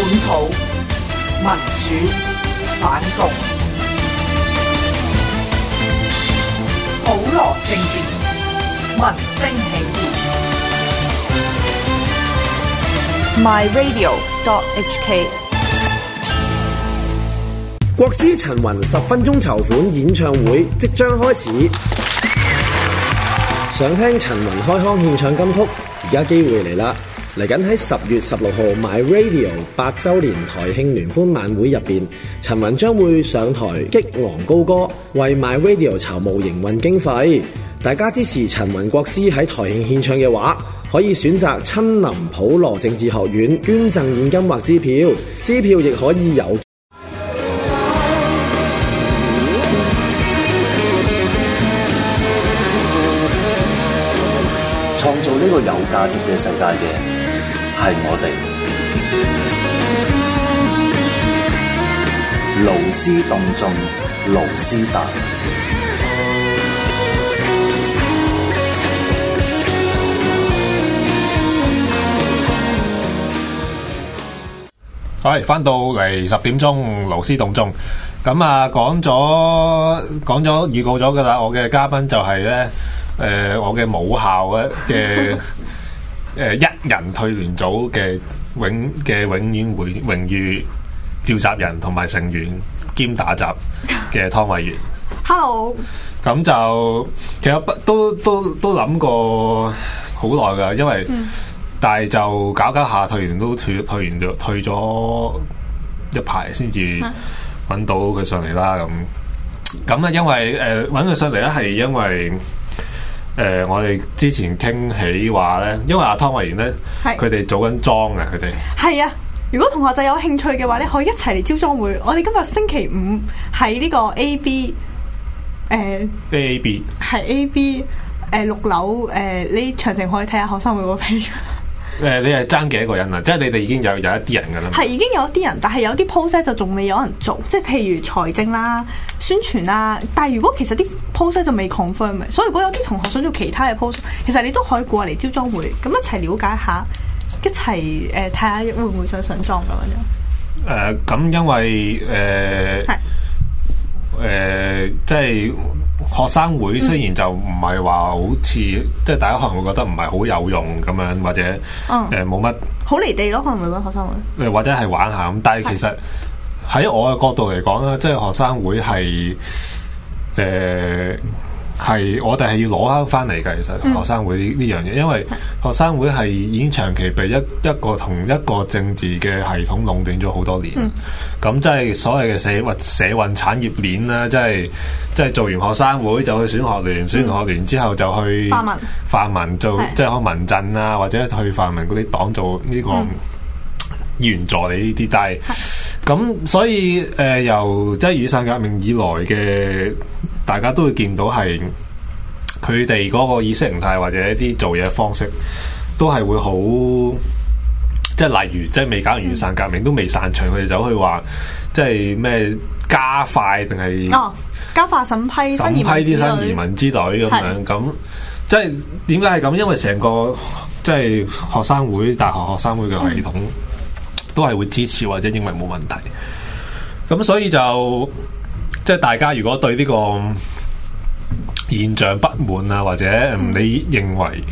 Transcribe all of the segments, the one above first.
土民主反共，普羅政治，民聲起義。 myradio.hk 國師陳雲10分鐘籌款演唱會即將開始，想聽陳雲開腔獻唱金曲，而家機會嚟啦！嚟緊喺10月16號 MyRadio 8週年台慶聯歡晚會入邊，陳雲將會上台激昂高歌，為 MyRadio 籌募營運經費。大家支持陳雲國師喺台慶獻唱嘅話，可以選擇親臨普羅政治學院捐贈現金或支票，支票亦可以有創造呢個有價值嘅世界嘅係我哋。勞師動眾，勞師大。 係翻到嚟10點鐘，勞師動眾。咁啊，講咗預告咗噶啦，我嘅嘉賓就係咧。我嘅母校嘅一人退聯組嘅永遠榮譽召集人同埋成員兼打雜嘅湯慧源。 Hello。 咁就其實都諗過好耐噶，因為但係就搞下退聯都退咗一排先至揾到佢上嚟啦。咁啊，因為揾佢上嚟咧係因為。我哋之前傾起話咧，因為阿湯慧源咧，佢哋組緊莊嘅，佢哋係啊。如果同學仔有興趣嘅話咧，可以一齊嚟招莊會。我哋今日星期五喺呢個 A.B. A.B. 係 A.B. 6樓你詳情可以睇下學生會嗰個 page。 你係爭幾多個人啊？即係你哋已經有一啲人㗎啦。 係已經有一啲人，但係有啲 post 咧就仲未有人做，即係譬如財政啦、宣傳啦。但係如果其實啲 post 咧就未 confirm 嘅，所以如果有啲同學想做其他嘅 post， 其實你都可以過嚟招莊會，咁一齊了解下，一齊睇下會唔會想上莊咁樣。 咁因為即係學生會雖然就唔係話好似，即係大家可能會覺得唔係好有用咁樣，或者冇乜好離地咯，可能會揾學生會， 或者係玩下咁。但係其實喺我嘅角度嚟講咧，即係學生會係係我哋係要攞翻嚟嘅。其實學生會呢樣嘢，因為學生會係已經長期被一個同一個政治嘅系統壟斷咗好多年。咁即係所謂嘅社運產業鏈啦，即係做完學生會就去選學聯，選完學聯之後就去泛民做，即係可能民陣啊，或者去泛民嗰啲黨做呢個議員助理呢啲。但係咁所以由即係雨傘革命以來嘅。大家都會見到係佢哋嗰個意識形態或者一啲做嘢方式都係會好，即係例如即係未搞完雨傘革命都未散場，佢哋走去話即係咩加快定係加快審批啲新移民之類咁樣。咁即係點解係咁？因為成個即係學生會大學生會嘅系統都係會支持或者認為冇問題。咁所以就即係大家如果對呢個現象不滿啊，或者你認為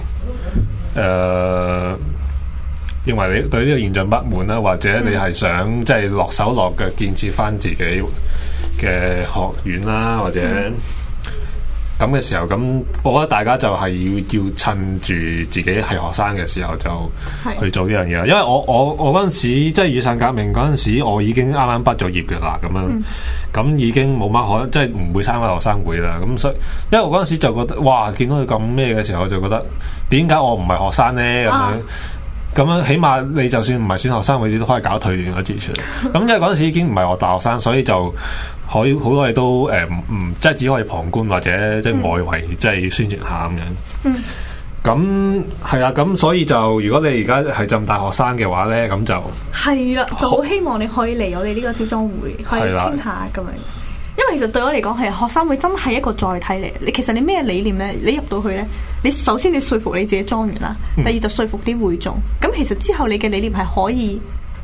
你對呢個現象不滿啦，或者你係想即係落手落腳建設翻自己嘅學院啦，或者咁嘅時候，咁我覺得大家就係要趁住自己係學生嘅時候就去做呢樣嘢。因為我嗰陣時即係雨傘革命嗰陣時，我已經啱啱畢咗業嘅啦，咁樣咁已經冇乜可能，即係唔會參加學生會啦。咁所以，因為我嗰陣時就覺得，哇！見到佢咁咩嘅時候，我就覺得點解我唔係學生咧？咁樣起碼你就算唔係選學生會，你都可以搞退聯嗰啲出嚟。咁因為嗰陣時已經唔係我大學生，所以就可以好多嘢都即係只可以旁觀或者即係外圍即係宣傳下咁樣。咁係啦，咁所以就如果你而家係浸大學生嘅話咧，咁就係啦， 就好希望你可以嚟我哋呢個招莊會，可以傾下咁樣。因為其實對我嚟講，係學生會真係一個載體嚟。其實你咩理念咧？你入到去咧，你首先你說服你自己莊員啦，第二就說服啲會眾。咁其實之後你嘅理念係可以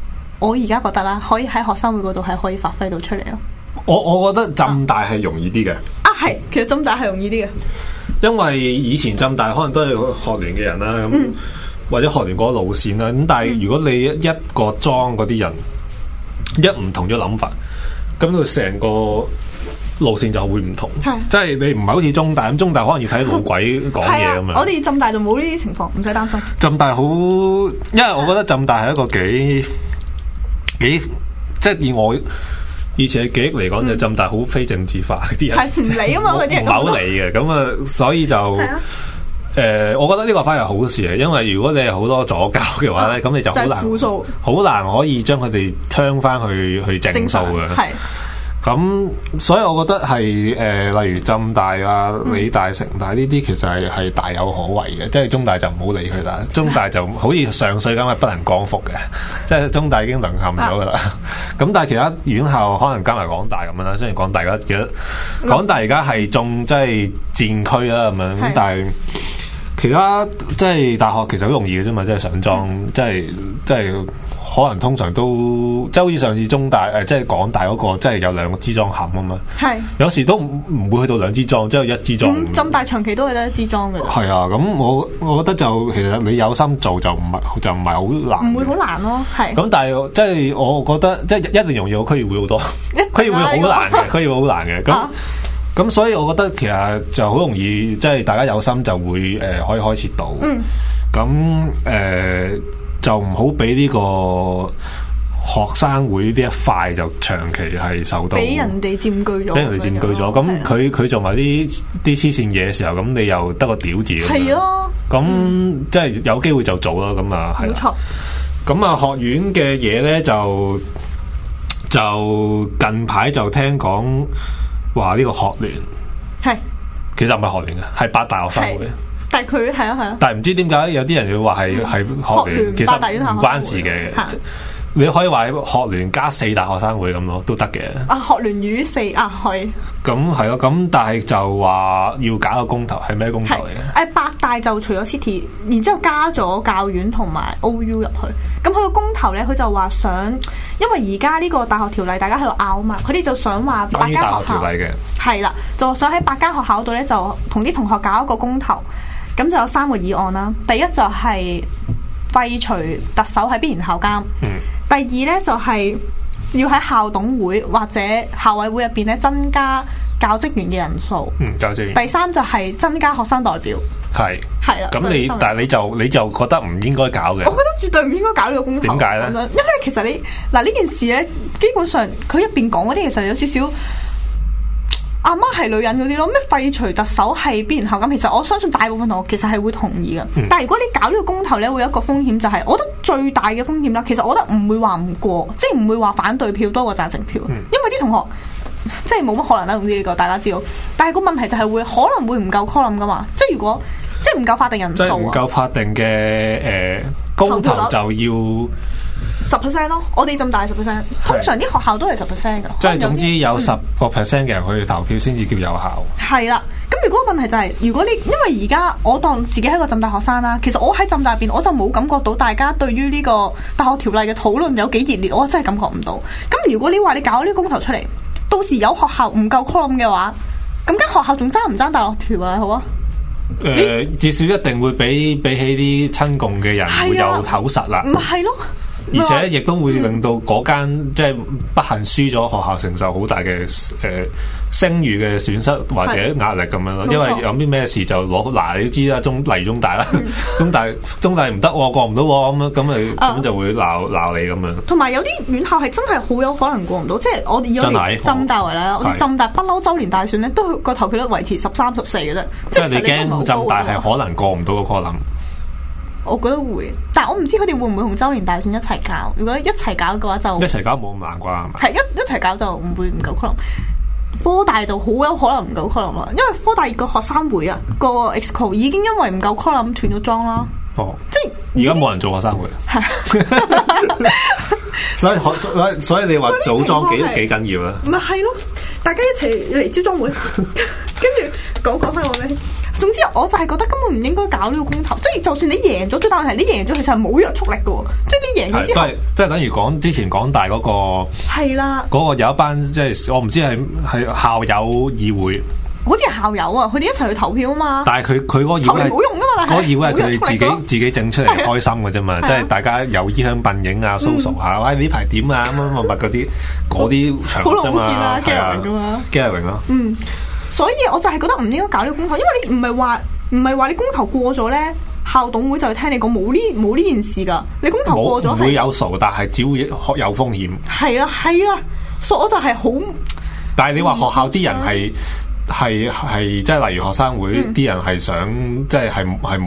我而家覺得啦，可以喺學生會嗰度係可以發揮到出嚟咯。 我覺得浸大係容易啲嘅。 係，其實浸大係容易啲嘅， 因為以前浸大可能都係學聯嘅人啦，咁、或者學聯嗰個路線啦。咁但係如果你一個莊嗰啲人一唔同咗諗法，咁佢成個路線就會唔同。即係你唔係好似中大咁，中大可能要睇老鬼講嘢咁樣。 我哋浸大就冇呢啲情況，唔使擔心。 浸大好，因為我覺得浸大係一個幾即係以我以前嘅記憶嚟講，就浸大好非政治化啲人， 係唔理啊嘛，佢啲人唔係好理嘅，咁啊，所以就我覺得呢個反而係好事嘅，因為如果你係好多左膠嘅話咧，咁你就好難可以將佢哋turn翻去正數嘅。係。咁所以我覺得係例如浸大啊、理大、城大呢啲，其實係大有可為嘅。即係中大就唔好理佢啦，中大就好似上水咁係不能光復嘅，即係中大已經淪陷咗噶啦。咁但係其他院校可能加埋港大咁樣啦，雖然港大而家係仲即係戰區啦咁樣，咁但係其他即係大學其實好容易嘅啫嘛，即係上莊，即係。可能通常都即係好似上次中大即係港大嗰個，即係有兩個支莊冚啊嘛。係。有時都唔會去到兩支莊，即係一支莊。 浸大長期都係得一支莊嘅。 係啊，咁我覺得就其實你有心做就唔係好難。唔會好難咯，係。 咁但係即係我覺得即係一定容易過區議會好多，區議會好難嘅，區議會好難嘅。咁所以我覺得其實就好容易，即係大家有心就會可以開設到。咁就唔好俾呢個學生會呢一塊就長期係受到俾人哋佔據咗， 咁佢做埋啲黐線嘢嘅時候，咁你又得個屌字。 係咯。 咁即係有機會就做啦。咁啊係。冇錯。咁啊學院嘅嘢咧就近排就聽講話呢個學聯係其實唔係學聯嘅，係八大學生會。 但係佢係啊， 但係唔知點解有啲人要話係學聯，其實唔關事嘅。你可以話學聯加四大學生會咁咯，都得嘅。 學聯與四係。 咁係咯，咁但係就話要搞個公投，係咩公投嚟嘅？ 八大就除咗 City， 然之後加咗教院同埋 OU 入去。咁佢個公投咧，佢就話想，因為而家呢個大學條例大家喺度拗啊嘛，佢哋就想話8間學校大學條例嘅係啦，就想喺8間學校度咧，就同啲同學搞一個公投。咁就有3個議案啦。第一就係廢除特首係必然校監。第二呢，就係要喺校董會或者校委會入邊咧增加教職員嘅人數。 教職員。 第三就係增加學生代表。係啦。 咁但係你就覺得唔應該搞嘅？ 我覺得絕對唔應該搞呢個公投。 點解呢？ 因為其實呢件事呢，基本上佢入邊講嗰啲其實有少少。阿媽係女人嗰啲咯，咩廢除特首係必然校監，其實我相信大部分同學其實係會同意嘅。但係如果你搞呢個公投咧，會有一個風險就係，我覺得最大嘅風險啦，其實我覺得唔會話唔過，即係唔會話反對票多過贊成票，因為啲同學即係冇乜可能啦。總之呢個大家知道，但係個問題就係可能會唔夠 quorum 噶嘛，即係如果即係唔夠法定人數， 唔夠法定嘅公投就要。 10% 咯，我哋浸大10%，通常啲學校都係10% 嘅。 即係總之有10%嘅人去投票先至叫有效。 係啦，咁如果問題就係，如果你因為而家我當自己係一個浸大學生啦，其實我喺浸大入邊我就冇感覺到大家對於呢個大學條例嘅討論有幾熱烈，我真係感覺唔到。咁如果你話你搞呢個公投出嚟，到時有學校唔夠 quorum 嘅話，咁間學校仲爭唔爭大學條例好啊？ 至少一定會比起啲親共嘅人會有口實啦。 唔係咯。 而且亦都會令到嗰間即係不幸輸咗學校承受好大嘅聲譽嘅損失或者壓力咁樣咯。因為有啲咩事就攞你都知啦，中大啦，中大唔得過唔到咁就會鬧你咁樣。 同埋有啲院校係真係好有可能過唔到，即係我哋以浸大為例啦，我哋浸大不嬲週年大選咧，都個投票率維持13、14嘅啫。 即係你驚浸大係可能過唔到個 quorum。 我覺得會，但係我唔知佢哋會唔會同周年大選一齊搞。如果一齊搞嘅話就一齊搞冇咁難啩，係嘛？ 係一齊搞就唔會唔夠 quorum。科大就好有可能唔夠 quorum 啦，因為科大個學生會啊個 EXCO 已經因為唔夠 quorum 斷咗莊啦。 哦， 即係而家冇人做學生會。所以你話組莊幾緊要啊？ 咪係咯，大家一齊嚟招莊會，跟住講翻我咧。總之我就係覺得根本唔應該搞呢個公投，即係就算你贏咗，最大問題你贏咗其實係冇約束力嘅，即係你贏咗之後， 即係等於之前港大嗰個係啦， 嗰個有一班即係我唔知係校友議會。 好似係校友啊，佢哋一齊去投票啊嘛。但係佢嗰個議會係冇用噶嘛， 嗰個議會係佢哋自己整出嚟開心嘅啫嘛，即係大家有衣香鬢影啊，social下，喂呢排點啊，乜乜乜嗰啲場合啫嘛，係啊，基亞榮咯。 所以我就係覺得唔應該搞呢個公投，因為你唔係話你公投過咗咧，校董會就係聽你講冇呢件事噶，你公投過咗唔會有數，但係只會有風險。係啊，所以我就係好。 但係你話學校啲人係即係例如學生會啲人係想即係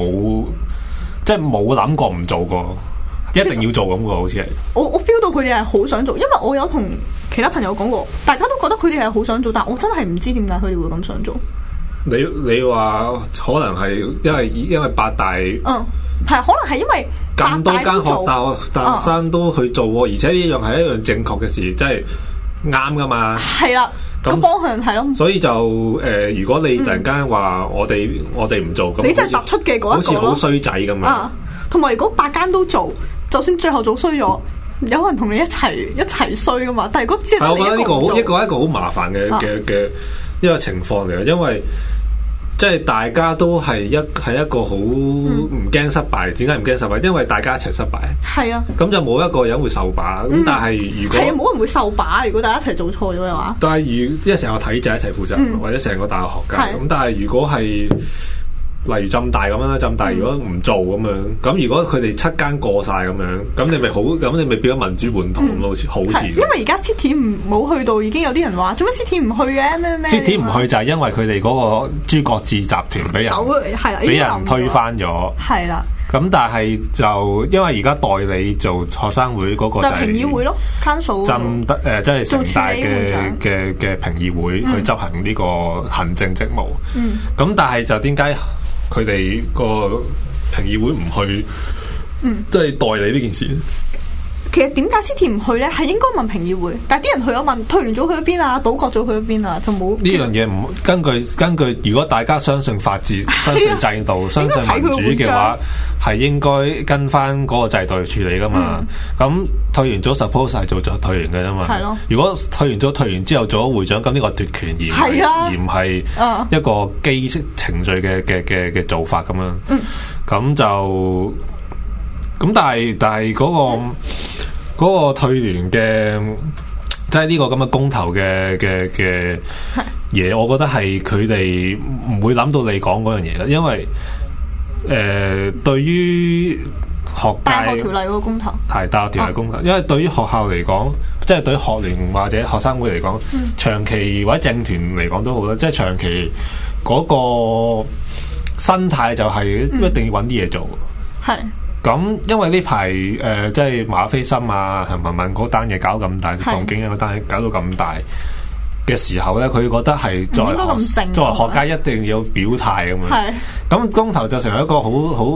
冇諗過唔做過，一定要做咁個，好似係我 feel 到佢哋係好想做，因為我有同其他朋友講過，大家都覺得佢哋係好想做，但我真係唔知點解佢哋會咁想做。 你話可能係因為八大係可能係因為咁多間大學生都去做，而且呢樣係一樣正確嘅事，即係啱噶嘛。係啦。個方向係咯， 所以就如果你突然間話我哋唔做，咁你真係突出嘅嗰一個， 好似好衰仔咁樣。 同埋如果8間都做，就算最後做衰咗，有人同你一齊衰噶嘛。但係如果只係我覺得呢個一個好麻煩嘅一個情況嚟嘅，因為即係大家都係一個好唔驚失敗。點解唔驚失敗？因為大家一齊失敗。係啊。咁就冇一個人會受把。咁但係如果冇人會受把，如果大家一齊做錯咗嘅話。 但係因為成個體制一齊負責，或者成個大學學界。咁但係如果係例如浸大咁樣啦，浸大如果唔做咁樣，咁如果佢哋7間過晒咁樣，咁你咪變咗民主換統好似。 因為而家 City 冇去到，已經有啲人話做乜 City 唔去嘅咩 ？City 唔去就係因為佢哋嗰個諸葛字集團俾人推翻咗。係啦。咁但係就因為而家代理做學生會嗰個就係評議會咯 ，Council 即係城大嘅評議會去執行呢個行政職務。咁但係就點解佢哋個評議會唔去，即係代理呢件事？ 其實點解 City 唔去咧？係應該問評議會，但係啲人去咗問，退完組去咗邊啊？倒閣組去咗邊啊？就冇呢樣嘢唔根據。如果大家相信法治、相信制度、相信民主嘅話，係應該跟翻嗰個制度去處理噶嘛。咁退完組 suppose 係做咗退完嘅啫嘛。係咯。如果退完之後做咗會長，咁呢個奪權而唔係一個基式程序嘅做法咁樣。咁就咁，但係嗰個退聯嘅，即係呢個咁嘅公投嘅嘢，我覺得係佢哋唔會諗到你講嗰樣嘢啦，因為對於學界大學條例嗰個公投係大學條例公投，因為對於學校嚟講，即係對於學聯或者學生會嚟講，長期或者政團嚟講都好啦，即係長期嗰個生態就係一定要揾啲嘢做。係。咁，因為呢排即係馬斐森啊、陳文敏嗰單嘢搞咁大，動景嗰單嘢搞到咁大嘅時候咧，佢覺得係作為學界一定要表態咁樣。咁公投就成為一個好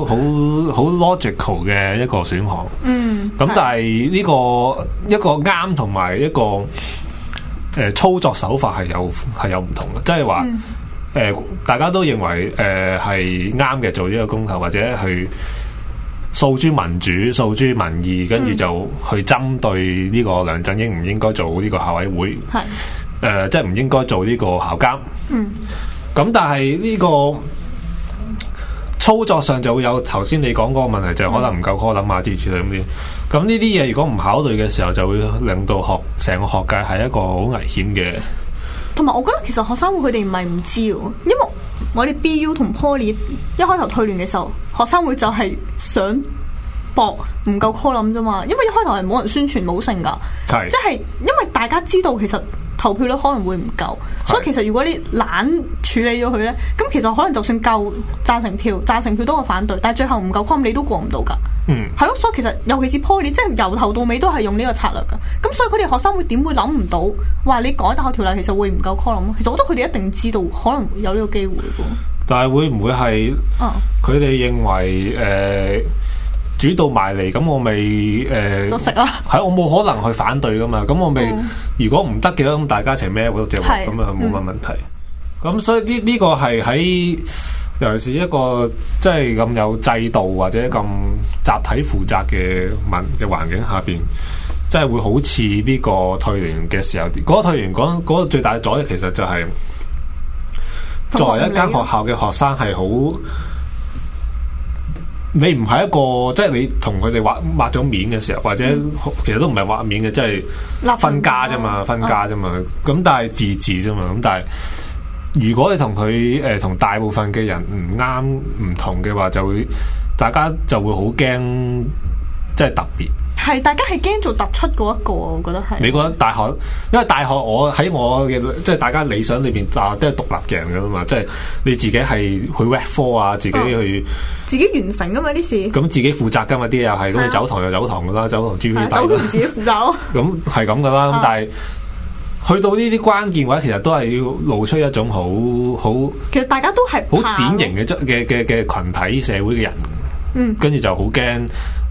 logical 嘅一個選項。咁但係呢個一個啱同埋一個操作手法係有唔同嘅，即係話大家都認為係啱嘅做呢個公投，或者去訴諸民主、訴諸民意，跟住就去針對呢個梁振英唔應該做呢個校委會，即係唔應該做呢個校監。咁但係呢個操作上就會有頭先你講嗰個問題，就係可能唔夠 call 諗下啲處理咁啲。咁呢啲嘢如果唔考慮嘅時候，就會令到成個學界係一個好危險嘅。 同埋我覺得其實學生會佢哋唔係唔知，因為我哋 BU 同 Poly 一開頭退聯嘅時候，學生會就係想搏唔夠 call 諗啫嘛，因為一開頭係冇人宣傳冇剩噶，即係因為大家知道其實投票率可能會唔夠，所以其實如果你懶處理咗佢咧，咁其實可能就算夠贊成票多過反對，但係最後唔夠 call 你都過唔到噶。係咯，所以其實尤其是 Poly 即係由頭到尾都係用呢個策略噶，咁所以佢哋學生會點會諗唔到話你改大學條例其實會唔夠 call 諗？其實我覺得佢哋一定知道可能有呢個機會噶。 但係會唔會係佢哋認為煮到埋嚟，咁我咪就食啊？ 係我冇可能去反對噶嘛，咁我咪如果唔得嘅咁大家一齊孭嗰隻鑊，咁啊冇乜問題。咁所以呢個係喺尤其是一個即係咁有制度或者咁集體負責嘅環境下邊，即係會好似呢個退聯嘅時候，嗰個退聯嗰個最大嘅阻力其實就係作為一間學校嘅學生係好。你唔係一個，即係你同佢哋抹咗面嘅時候，或者其實都唔係抹面嘅，即係分家啫嘛，分家啫嘛。咁但係自治啫嘛。咁但係如果你同佢同大部分嘅人唔啱唔同嘅話，大家就會好驚，即係特別。係， 大家係驚做突出嗰一個，我覺得係。 你覺得大學，因為大學我喺我嘅即係大家理想裏邊，大學都係獨立嘅人噶嘛，即係你自己係去 rap 科啊，自己去自己完成噶嘛啲事。咁自己負責噶嘛啲又係，咁你走堂就走堂噶啦，走堂 GP 走堂自己負責。 咁係咁噶啦，咁但係去到呢啲關鍵位，其實都係要露出一種好， 其實大家都係好典型嘅群體社會嘅人。跟住就好驚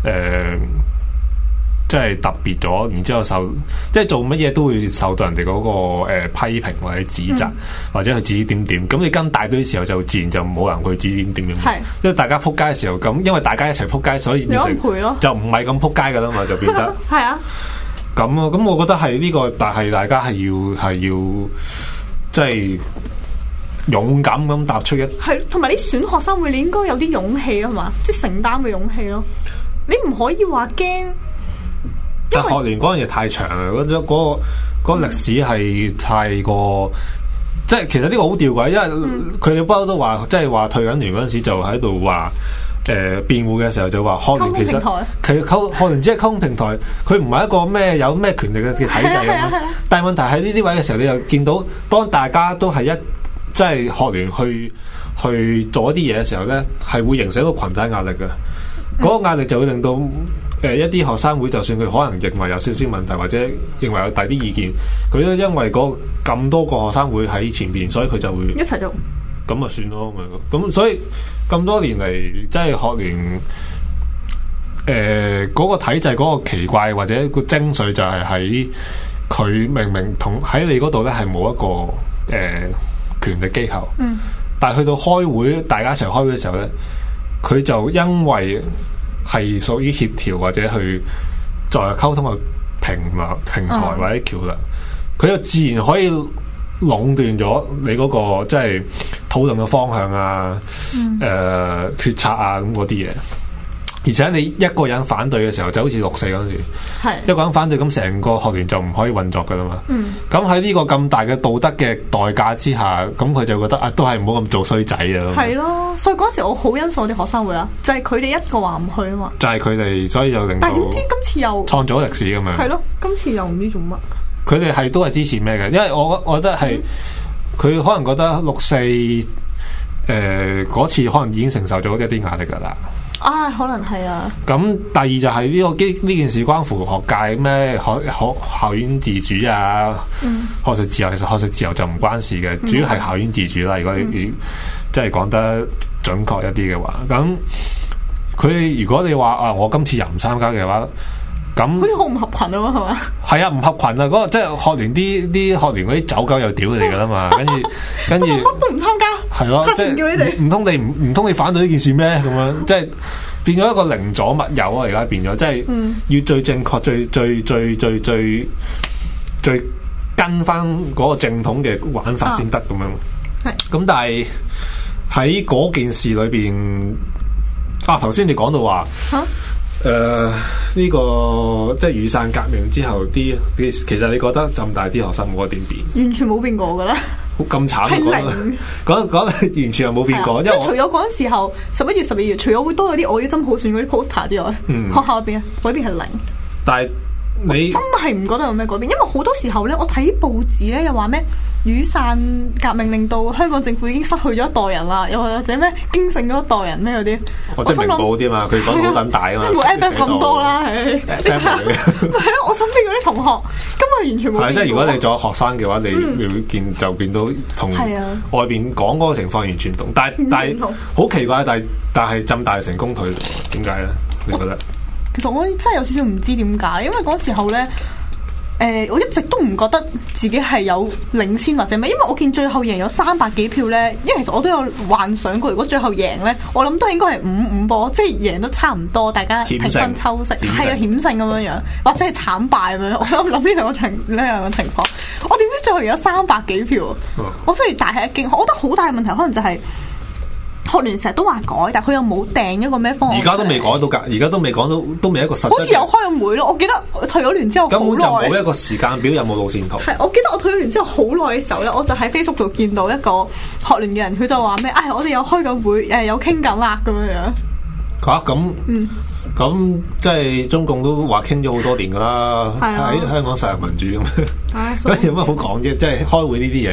即係特別咗，然之後即係做乜嘢都會受到人哋嗰個批評或者指責，或者去指點點。咁你跟大隊嘅時候就自然就冇人去指點點。係，因為大家撲街嘅時候，咁因為大家一齊撲街，所以變成就唔係咁撲街噶啦嘛，就變得係啊。 咁咯，咁我覺得係呢個，但係大家係要即係勇敢咁踏出一係，同埋你選學生會，你應該有啲勇氣啊嘛，即係承擔嘅勇氣咯。你唔可以話驚。 但學聯嗰樣嘢太長啦，嗰個歷史係太過，即係其實呢個好吊詭，因為佢哋不嬲都話，即係話退緊聯嗰陣時就喺度話，辯護嘅時候就話學聯其實學聯只係溝通平台，佢唔係一個有咩權力嘅體制咁樣。但係問題喺呢啲位嘅時候，你又見到當大家都係即係學聯去做一啲嘢嘅時候咧，係會形成一個群體壓力嘅，嗰個壓力就會令到。一啲學生會，就算佢可能認為有少少問題，或者認為有第啲意見，佢都因為咁多個學生會喺前邊，所以佢就會一齊做。 咁啊算咯，咁所以咁多年嚟，即係學聯嗰個體制嗰個奇怪或者個精髓就係喺佢明明同喺你嗰度咧係冇一個權力機構，但係去到開會，大家一齊開會嘅時候咧，佢就因為係屬於協調或者去作為溝通嘅平台或者橋梁，佢就自然可以壟斷咗你嗰個即係討論嘅方向啊、決策啊咁嗰啲嘢。而且你一個人反對嘅時候，就好似六四嗰陣時，一個人反對，咁成個學聯就唔可以運作噶啦嘛。咁喺呢個咁大嘅道德嘅代價之下，咁佢就覺得都係唔好咁做衰仔啊。 係咯，所以嗰時我好欣賞啲學生會啊，就係佢哋一個話唔去啊嘛。 就係佢哋，所以就令到。 但係點知今次又創造歷史咁樣。 係咯，今次又唔知做乜。 佢哋都係支持咩嘅？因為我覺得係佢可能覺得六四嗰次可能已經承受咗一啲壓力噶啦。 可能係啊。咁第二就係呢件事關乎學界咩校園自主啊，學術自由。其實學術自由就唔關事嘅，主要係校園自主啦。如果你即係講得準確一啲嘅話，咁佢如果你話我今次又唔參加嘅話，咁好似好唔合群啊嘛，係嘛？ 係啊，唔合群啊！嗰個即係學聯啲學聯嗰啲走狗又屌佢哋噶啦嘛，跟住乜都唔參加， 係咯，即係叫你哋唔通你反對呢件事咩？咁樣即係變咗一個寧左勿右啊！而家變咗，即係要最正確、最跟翻嗰個正統嘅玩法先得咁樣。係咁，但係喺嗰件事裏邊頭先你講到話。呢個即係雨傘革命之後啲，其實你覺得浸大啲學生冇乜點變？ 完全冇變過噶啦， 咁慘講完全又冇變過。 即係除咗嗰陣時候11月、12月，除咗會多咗啲我要真普選嗰啲 poster 之外，學校入邊嗰邊係零。但係你真係唔覺得有咩改變？因為好多時候咧，我睇報紙咧又話咩雨傘革命令到香港政府已經失去咗一代人啦，又或者咩驚醒咗一代人咩嗰啲。我即係明報啲嘛，佢講到好撚大啊嘛，冇 FF 咁多啦，係我身邊嗰啲同學根本完全冇。係即係如果你做學生嘅話，你見到同外邊講嗰個情況完全唔同，但係好奇怪，但係浸大成功退，點解咧？你覺得？其實我真係有少少唔知點解，因為嗰時候咧， 我一直都唔覺得自己係有領先或者咩，因為我見最後贏有300幾票咧，因為其實我都有幻想過，如果最後贏咧，我諗都應該係5-5波，即係贏得差唔多，大家平分秋色，係啊險勝咁樣樣，或者係慘敗咁樣。我諗呢兩個情況，我點知最後贏有300幾票，我真係大吃一驚。我覺得好大嘅問題可能就係、學聯成日都話改，但係佢又冇訂一個咩方案。 而家都未改到㗎，而家都未講到，都未一個實質。 好似有開咗會咯，我記得退咗聯之後好耐。 根本就冇一個時間表，有冇路線圖？ 係，我記得我退咗聯之後好耐嘅時候咧，我就喺 Facebook 度見到一個學聯嘅人，佢就話咩？我哋有開緊會，有傾緊啦咁樣樣。 嚇咁，咁即係中共都話傾咗好多年㗎啦，喺香港實行民主咁樣，有乜好講啫？即係開會呢啲嘢。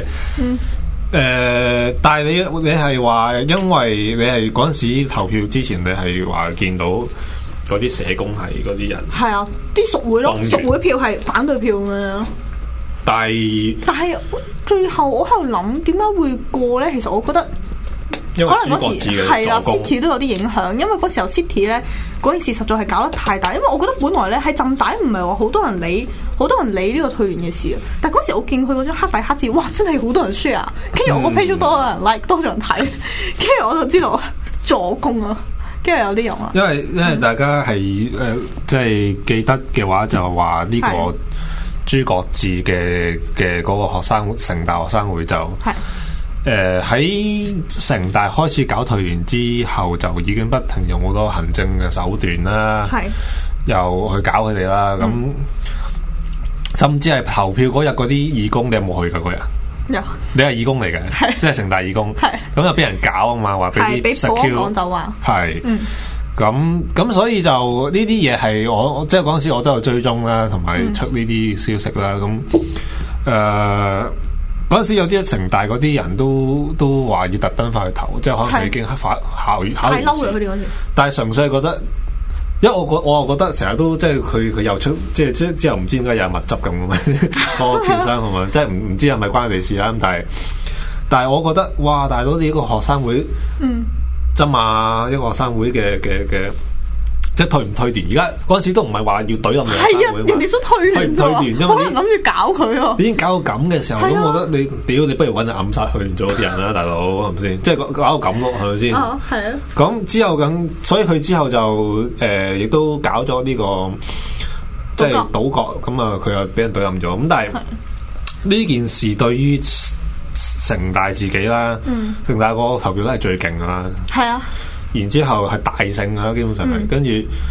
但係你係話，因為你係嗰陣時投票之前，你係話見到嗰啲社工係嗰啲人，係啊，啲屬會咯，屬會票係反對票咁樣。但係最後我喺度諗，點解會過咧？其實我覺得。可能嗰時係啦 ，City 都有啲影響，因為嗰時候 City 咧嗰件事實在係搞得太大，因為我覺得本來咧喺浸大唔係話好多人理呢個退聯嘅事啊，但係嗰時我見佢嗰張黑底黑字，哇，真係好多人 share， 跟住我個 page 多人 like， 多咗人睇，跟住我就知道助攻啊，跟住有啲用啊。因為大家係即係記得嘅話，就話呢個朱國治嘅嗰個城大學生會就係。喺城大開始搞退聯之後，就已經不停用好多行政嘅手段啦，又去搞佢哋啦。咁甚至係投票嗰日嗰啲義工，你有冇去㗎嗰日？有，你係義工嚟嘅，即係城大義工。咁又俾人搞啊嘛，話俾啲保安講就話係。咁所以就呢啲嘢係我即係嗰陣時我都有追蹤啦，同埋出呢啲消息啦。咁嗰陣時有啲城大嗰啲人都話要特登翻去投，即係可能佢已經考完太嬲啦佢哋嗰時。但係純粹係覺得，因為我又覺得成日都即係佢又出，即係之後唔知點解有墨汁咁嘅個票箱係咪？即係唔知係咪關佢哋事啦。咁但係我覺得哇，大佬你一個學生會啫嘛，一個學生會嘅。即係退唔退聯？而家嗰陣時都唔係話要懟冧你學生會嘛？人哋想退聯，退唔退聯？因為可能諗住搞佢啊！已經搞到咁嘅時候，咁我覺得你不如揾人暗殺退聯咗啲人啦，大佬係咪先？即係搞到咁咯，係咪先？係啊。咁之後咁，所以佢之後就亦都搞咗呢個即係倒閣，咁啊佢又俾人懟冧咗。咁但係呢件事對於城大自己啦，城大個投票都係最勁㗎啦。係啊。然之後係大勝啦，基本上係跟住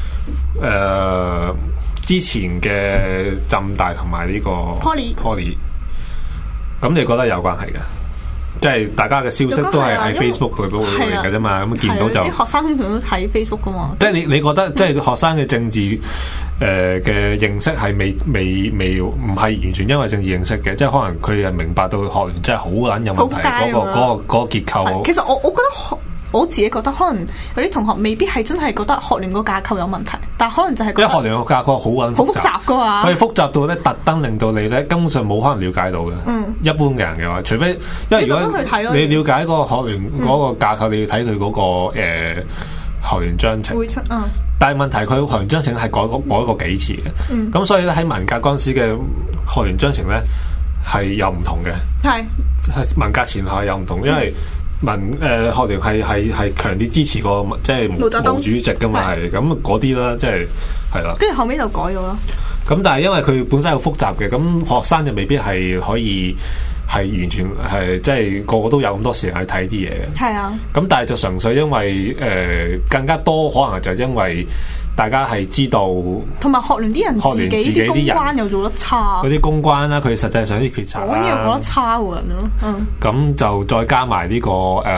之前嘅浸大同埋呢個 Poly， 咁你覺得有關係嘅？即係大家嘅消息都係喺 Facebook 佢嗰度嚟嘅啫嘛，咁見到就啲學生通常都睇 Facebook 噶嘛。即係你覺得即係學生嘅政治嘅認識係未唔係完全因為政治認識嘅，即係可能佢係明白到學聯真係好撚有問題嗰個結構。其實我覺得我自己覺得可能有啲同學未必係真係覺得學聯個架構有問題，但可能就係覺得學聯個架構好複雜噶嘛，佢複雜到咧特登令到你咧根本上冇可能了解到嘅。一般嘅人嘅話，除非因為如果你了解嗰個學聯嗰個架構，你要睇佢嗰個學聯章程。會出但係問題佢學聯章程係改過幾次嘅，咁所以咧喺文革嗰陣時嘅學聯章程咧係有唔同嘅，係文革前後係有唔同，因為學聯係強烈支持個即係毛主席噶嘛，係咁嗰啲啦，即係啦。跟住後尾就改咗啦。咁但係因為佢本身好複雜嘅，咁學生就未必係可以係完全係即係個個都有咁多時間去睇啲嘢嘅。係啊。咁但係就純粹因為更加多可能就因為大家係知道，同埋學聯啲人自己啲公關又做得差，嗰啲公關啦，佢實際上啲決策啦，講嘢又講得差喎人咯。咁就再加埋呢個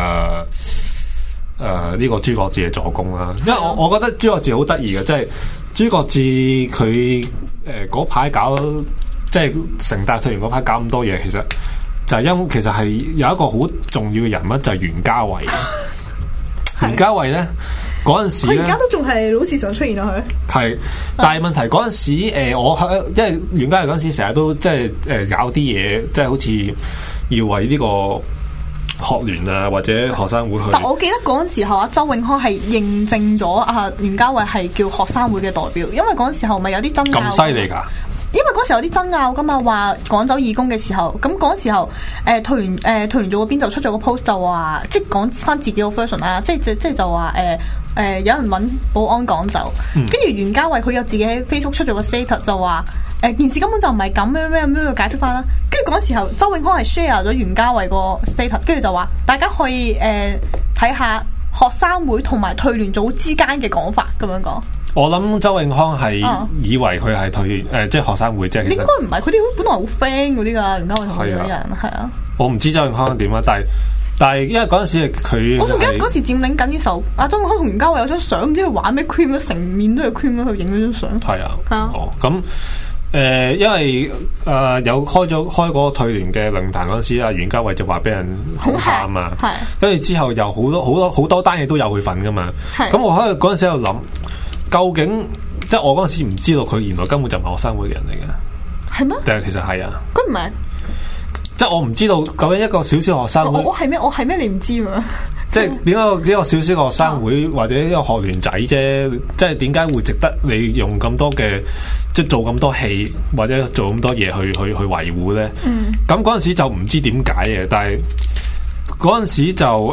呢個朱國治嘅助攻啦。因為我覺得朱國治好得意嘅，即係朱國治佢嗰排搞即係城大退聯嗰排搞咁多嘢，其實就係其實係有一個好重要嘅人物就係袁嘉蔚。袁嘉蔚咧。嗰陣時佢而家都仲係老是常出現落去，係，但係問題嗰陣時，我因為袁嘉蔚嗰陣時成日都即係搞啲嘢，即係好似要為呢個學聯啊或者學生會去。但我記得嗰陣時候啊，周永康係認證咗啊袁嘉蔚係叫學生會嘅代表，因為嗰陣時候咪有啲爭拗。咁犀利㗎！因為嗰時候有啲爭拗噶嘛，話趕走義工嘅時候，咁嗰時候退聯組嗰邊就出咗個 post 就話，即係講翻自己個 version 啦，即係就話有人揾保安趕走，跟住袁嘉蔚佢有自己喺 Facebook 出咗個 status 就話件事根本就唔係咁咩解釋翻啦。跟住嗰時候周永康係 share 咗袁嘉蔚個 status， 跟住就話大家可以睇下學生會同埋退聯組之間嘅講法咁樣講。 我諗周永康係以為佢係退即係學生會啫。其實應該唔係，佢哋本來好 friend 嗰啲噶，袁嘉蔚同佢啲人係啊。 我唔知周永康點啊，但係因為嗰陣時佢， 我仲記得嗰時佔領緊嘅時候，阿周永康同袁嘉蔚有張相，唔知佢玩咩 cream 成面都係 cream 去影嗰張相。 係啊， 係啊。 哦，咁因為有開嗰個退聯嘅論壇嗰陣時，阿袁嘉蔚就話俾人恐嚇啊嘛， 係。 跟住之後又好多單嘢都有佢份噶嘛。咁我喺嗰陣時喺度諗，究竟即係我嗰陣時唔知道佢原來根本就唔係學生會嘅人嚟嘅， 係咩？ 定係其實係啊？ 佢唔係。 即係我唔知道究竟一個小學生會， 我係咩？我係咩？你唔知嘛？ 即係點解一個小學生會或者一個學聯仔啫？即係點解會值得你用咁多嘅即係做咁多戲或者做咁多嘢去維護咧？咁嗰陣時就唔知點解嘅，但係嗰陣時就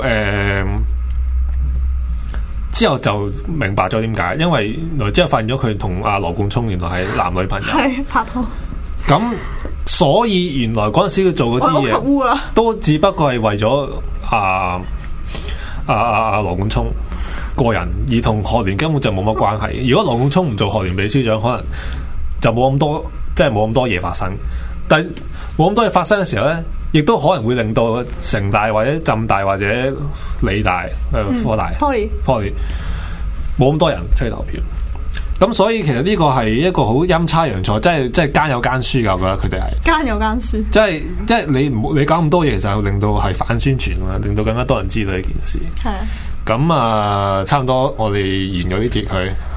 之後就明白咗點解，因為原來之後發現咗佢同阿羅冠聰原來係男女朋友， 係拍拖。 咁所以原來嗰陣時佢做嗰啲嘢，都只不過係為咗羅冠聰個人，而同學聯根本就冇乜關係。如果羅冠聰唔做學聯秘書長，可能就冇咁多，即係冇咁多嘢發生。但係冇咁多嘢發生嘅時候咧，亦都可能會令到城大或者浸大或者理大、科大、Poly 冇咁多人出去投票。咁所以其實呢個係一個好陰差陽錯，即係奸有奸輸噶，我覺得佢哋係奸有奸輸。即係你搞咁多嘢，其實令到係反宣傳啊，令到更加多人知道呢件事。 係。 咁差唔多我哋完咗呢節佢。